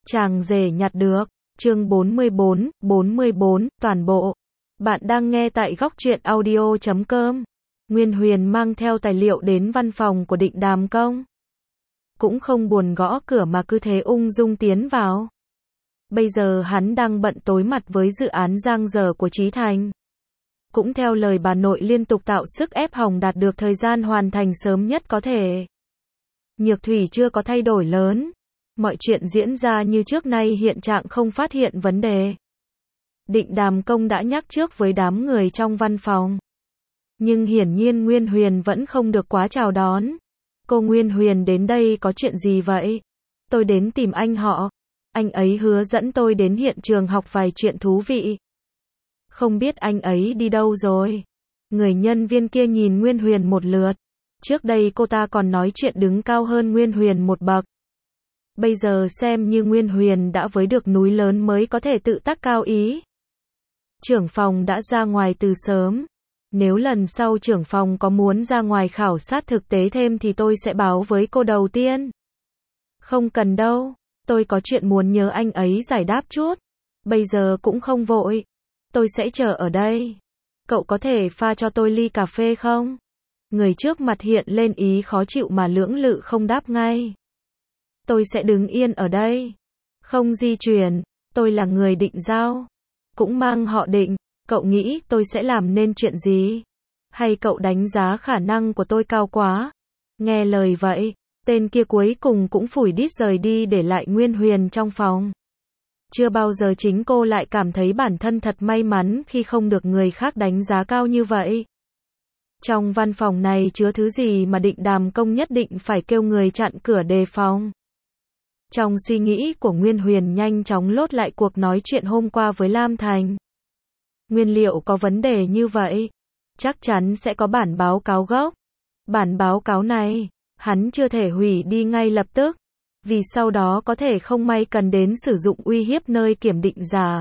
Chàng rể nhặt được, chương 44, toàn bộ. Bạn đang nghe tại góc truyện audio.com. Nguyên Huyền mang theo tài liệu đến văn phòng của Định Đàm Công. Cũng không buồn gõ cửa mà cứ thế ung dung tiến vào. Bây giờ hắn đang bận tối mặt với dự án giang dở của Chí Thành. Cũng theo lời bà nội liên tục tạo sức ép Hồng đạt được thời gian hoàn thành sớm nhất có thể. Nhược Thủy chưa có thay đổi lớn. Mọi chuyện diễn ra như trước nay, hiện trạng không phát hiện vấn đề. Định Đàm Công đã nhắc trước với đám người trong văn phòng. Nhưng hiển nhiên Nguyên Huyền vẫn không được quá chào đón. Cô Nguyên Huyền đến đây có chuyện gì vậy? Tôi đến tìm anh họ. Anh ấy hứa dẫn tôi đến hiện trường học vài chuyện thú vị. Không biết anh ấy đi đâu rồi? Người nhân viên kia nhìn Nguyên Huyền một lượt. Trước đây cô ta còn nói chuyện đứng cao hơn Nguyên Huyền một bậc. Bây giờ xem như Nguyên Huyền đã với được núi lớn mới có thể tự tác cao ý. Trưởng phòng đã ra ngoài từ sớm. Nếu lần sau trưởng phòng có muốn ra ngoài khảo sát thực tế thêm thì tôi sẽ báo với cô đầu tiên. Không cần đâu, tôi có chuyện muốn nhờ anh ấy giải đáp chút. Bây giờ cũng không vội. Tôi sẽ chờ ở đây. Cậu có thể pha cho tôi ly cà phê không? Người trước mặt hiện lên ý khó chịu mà lưỡng lự không đáp ngay. Tôi sẽ đứng yên ở đây. Không di chuyển. Tôi là người Định Giao. Cũng mang họ Định. Cậu nghĩ tôi sẽ làm nên chuyện gì? Hay cậu đánh giá khả năng của tôi cao quá? Nghe lời vậy, tên kia cuối cùng cũng phủi đít rời đi để lại Nguyên Huyền trong phòng. Chưa bao giờ chính cô lại cảm thấy bản thân thật may mắn khi không được người khác đánh giá cao như vậy. Trong văn phòng này chứa thứ gì mà Định Đàm Công nhất định phải kêu người chặn cửa đề phòng? Trong suy nghĩ của Nguyên Huyền nhanh chóng lốt lại cuộc nói chuyện hôm qua với Lam Thành. Nguyên liệu có vấn đề như vậy, chắc chắn sẽ có bản báo cáo gốc. Bản báo cáo này, hắn chưa thể hủy đi ngay lập tức, vì sau đó có thể không may cần đến sử dụng uy hiếp nơi kiểm định giả.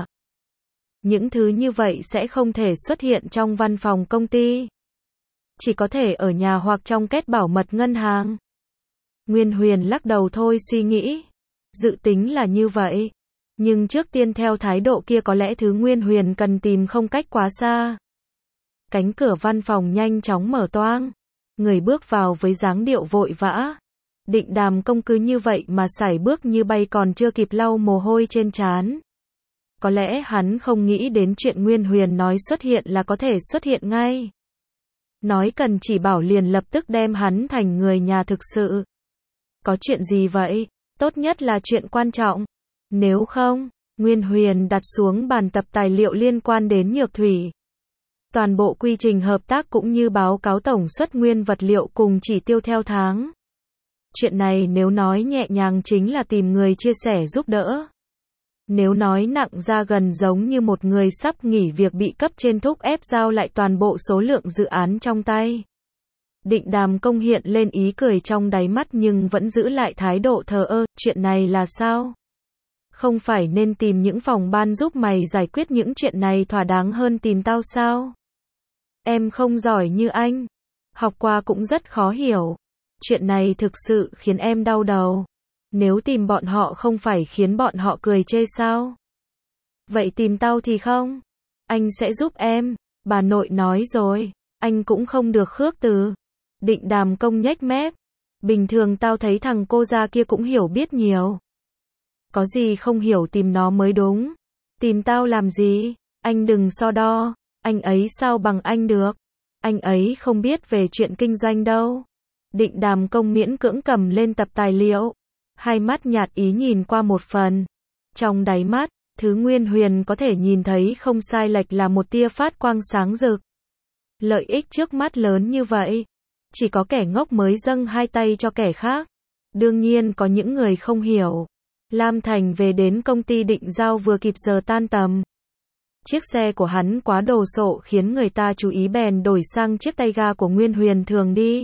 Những thứ như vậy sẽ không thể xuất hiện trong văn phòng công ty. Chỉ có thể ở nhà hoặc trong két bảo mật ngân hàng. Nguyên Huyền lắc đầu thôi suy nghĩ. Dự tính là như vậy. Nhưng trước tiên theo thái độ kia có lẽ thứ Nguyên Huyền cần tìm không cách quá xa. Cánh cửa văn phòng nhanh chóng mở toang. Người bước vào với dáng điệu vội vã. Định Đàm Công cứ như vậy mà sải bước như bay còn chưa kịp lau mồ hôi trên trán. Có lẽ hắn không nghĩ đến chuyện Nguyên Huyền nói xuất hiện là có thể xuất hiện ngay. Nói cần chỉ bảo liền lập tức đem hắn thành người nhà thực sự. Có chuyện gì vậy? Tốt nhất là chuyện quan trọng. Nếu không, Nguyên Huyền đặt xuống bàn tập tài liệu liên quan đến Nhược Thủy. Toàn bộ quy trình hợp tác cũng như báo cáo tổng suất nguyên vật liệu cùng chỉ tiêu theo tháng. Chuyện này nếu nói nhẹ nhàng chính là tìm người chia sẻ giúp đỡ. Nếu nói nặng ra gần giống như một người sắp nghỉ việc bị cấp trên thúc ép giao lại toàn bộ số lượng dự án trong tay. Định Đàm Công hiện lên ý cười trong đáy mắt nhưng vẫn giữ lại thái độ thờ ơ, chuyện này là sao? Không phải nên tìm những phòng ban giúp mày giải quyết những chuyện này thỏa đáng hơn tìm tao sao? Em không giỏi như anh. Học qua cũng rất khó hiểu. Chuyện này thực sự khiến em đau đầu. Nếu tìm bọn họ không phải khiến bọn họ cười chê sao? Vậy tìm tao thì không? Anh sẽ giúp em. Bà nội nói rồi. Anh cũng không được khước từ. Định Đàm Công nhếch mép. Bình thường tao thấy thằng cô gia kia cũng hiểu biết nhiều. Có gì không hiểu tìm nó mới đúng. Tìm tao làm gì? Anh đừng so đo. Anh ấy sao bằng anh được? Anh ấy không biết về chuyện kinh doanh đâu. Định Đàm Công miễn cưỡng cầm lên tập tài liệu. Hai mắt nhạt ý nhìn qua một phần. Trong đáy mắt, thứ Nguyên Huyền có thể nhìn thấy không sai lệch là một tia phát quang sáng rực. Lợi ích trước mắt lớn như vậy. Chỉ có kẻ ngốc mới dâng hai tay cho kẻ khác. Đương nhiên có những người không hiểu. Lam Thành về đến công ty Định Giao vừa kịp giờ tan tầm. Chiếc xe của hắn quá đồ sộ khiến người ta chú ý bèn đổi sang chiếc tay ga của Nguyên Huyền thường đi.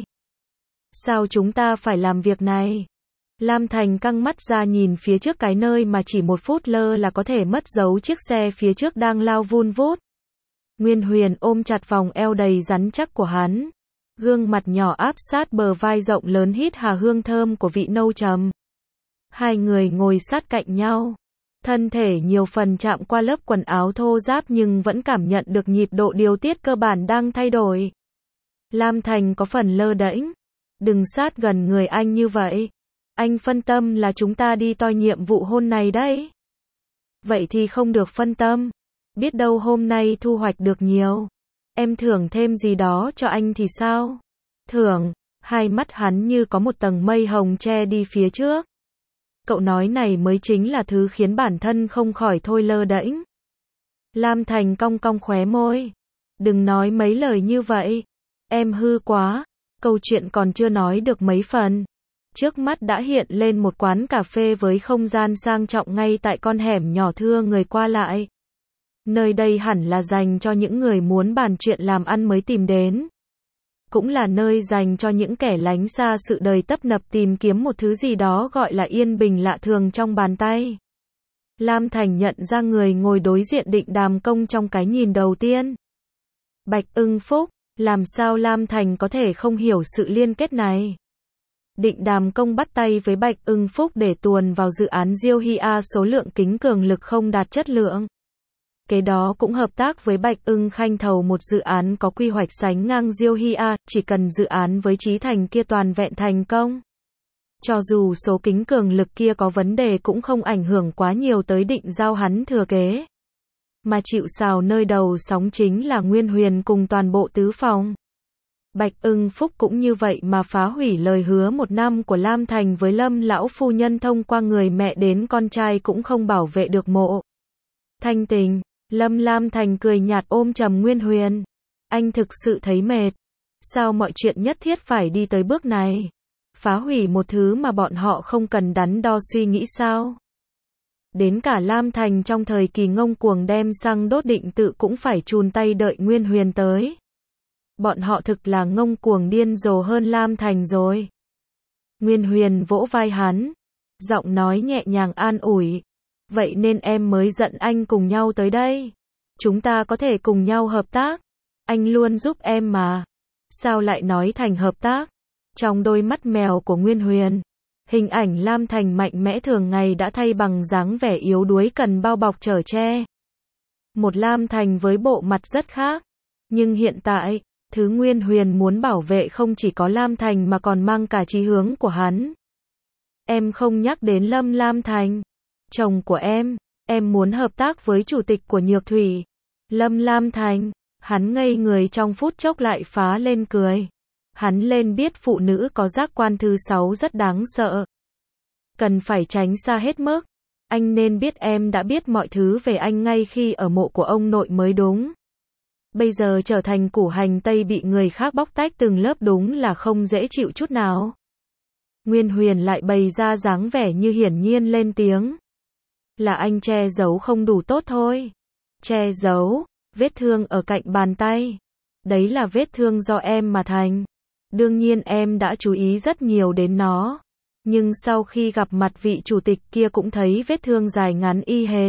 Sao chúng ta phải làm việc này? Lam Thành căng mắt ra nhìn phía trước cái nơi mà chỉ một phút lơ là có thể mất dấu chiếc xe phía trước đang lao vun vút. Nguyên Huyền ôm chặt vòng eo đầy rắn chắc của hắn. Gương mặt nhỏ áp sát bờ vai rộng lớn hít hà hương thơm của vị nâu trầm. Hai người ngồi sát cạnh nhau. Thân thể nhiều phần chạm qua lớp quần áo thô ráp nhưng vẫn cảm nhận được nhịp độ điều tiết cơ bản đang thay đổi. Lam Thành có phần lơ đễnh. Đừng sát gần người anh như vậy. Anh phân tâm là chúng ta đi toi nhiệm vụ hôn này đấy. Vậy thì không được phân tâm. Biết đâu hôm nay thu hoạch được nhiều. Em thưởng thêm gì đó cho anh thì sao? Thưởng. Hai mắt hắn như có một tầng mây hồng che đi phía trước. Cậu nói này mới chính là thứ khiến bản thân không khỏi thôi lơ đễnh. Lam Thành cong cong khóe môi. Đừng nói mấy lời như vậy. Em hư quá. Câu chuyện còn chưa nói được mấy phần. Trước mắt đã hiện lên một quán cà phê với không gian sang trọng ngay tại con hẻm nhỏ thưa người qua lại. Nơi đây hẳn là dành cho những người muốn bàn chuyện làm ăn mới tìm đến. Cũng là nơi dành cho những kẻ lánh xa sự đời tấp nập tìm kiếm một thứ gì đó gọi là yên bình lạ thường trong bàn tay. Lam Thành nhận ra người ngồi đối diện Định Đàm Công trong cái nhìn đầu tiên. Bạch Ưng Phúc, làm sao Lam Thành có thể không hiểu sự liên kết này? Định Đàm Công bắt tay với Bạch Ưng Phúc để tuồn vào dự án Diêu Hy A số lượng kính cường lực không đạt chất lượng. Kế đó cũng hợp tác với Bạch Ưng Khanh thầu một dự án có quy hoạch sánh ngang Diêu Hy A, chỉ cần dự án với Chí Thành kia toàn vẹn thành công. Cho dù số kính cường lực kia có vấn đề cũng không ảnh hưởng quá nhiều tới Định giao hắn thừa kế. Mà chịu sào nơi đầu sóng chính là Nguyên Huyền cùng toàn bộ tứ phòng. Bạch Ưng Phúc cũng như vậy mà phá hủy lời hứa 1 năm của Lam Thành với Lâm lão phu nhân thông qua người mẹ đến con trai cũng không bảo vệ được mộ Thanh Tình. Lam Thành cười nhạt ôm chầm Nguyên Huyền. Anh thực sự thấy mệt. Sao mọi chuyện nhất thiết phải đi tới bước này? Phá hủy một thứ mà bọn họ không cần đắn đo suy nghĩ sao? Đến cả Lam Thành trong thời kỳ ngông cuồng đem xăng đốt Định Tự cũng phải chùn tay đợi Nguyên Huyền tới. Bọn họ thực là ngông cuồng điên rồ hơn Lam Thành rồi. Nguyên Huyền vỗ vai hắn. Giọng nói nhẹ nhàng an ủi. Vậy nên em mới giận anh cùng nhau tới đây. Chúng ta có thể cùng nhau hợp tác. Anh luôn giúp em mà. Sao lại nói thành hợp tác? Trong đôi mắt mèo của Nguyên Huyền, hình ảnh Lam Thành mạnh mẽ thường ngày đã thay bằng dáng vẻ yếu đuối cần bao bọc chở che. Một Lam Thành với bộ mặt rất khác. Nhưng hiện tại, thứ Nguyên Huyền muốn bảo vệ không chỉ có Lam Thành mà còn mang cả chí hướng của hắn. Em không nhắc đến Lam Thành. Chồng của em muốn hợp tác với chủ tịch của Nhược Thủy. Lam Thành, hắn ngây người trong phút chốc lại phá lên cười. Hắn lên biết phụ nữ có giác quan thứ 6 rất đáng sợ. Cần phải tránh xa hết mức. Anh nên biết em đã biết mọi thứ về anh ngay khi ở mộ của ông nội mới đúng. Bây giờ trở thành củ hành tây bị người khác bóc tách từng lớp đúng là không dễ chịu chút nào. Nguyên Huyền lại bày ra dáng vẻ như hiển nhiên lên tiếng. Là anh che giấu không đủ tốt thôi. Che giấu, vết thương ở cạnh bàn tay. Đấy là vết thương do em mà thành. Đương nhiên em đã chú ý rất nhiều đến nó. Nhưng sau khi gặp mặt vị chủ tịch kia cũng thấy vết thương dài ngắn y hệt.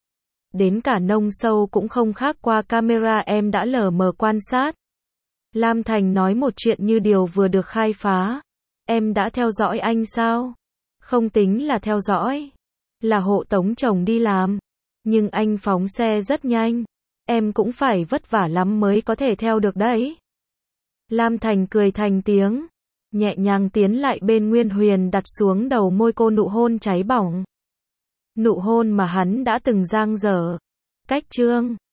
Đến cả nông sâu cũng không khác qua camera em đã lờ mờ quan sát. Lam Thành nói một chuyện như điều vừa được khai phá. Em đã theo dõi anh sao? Không tính là theo dõi. Là hộ tống chồng đi làm. Nhưng anh phóng xe rất nhanh. Em cũng phải vất vả lắm mới có thể theo được đấy. Lam Thành cười thành tiếng. Nhẹ nhàng tiến lại bên Nguyên Huyền đặt xuống đầu môi cô nụ hôn cháy bỏng. Nụ hôn mà hắn đã từng giang dở. Cách chương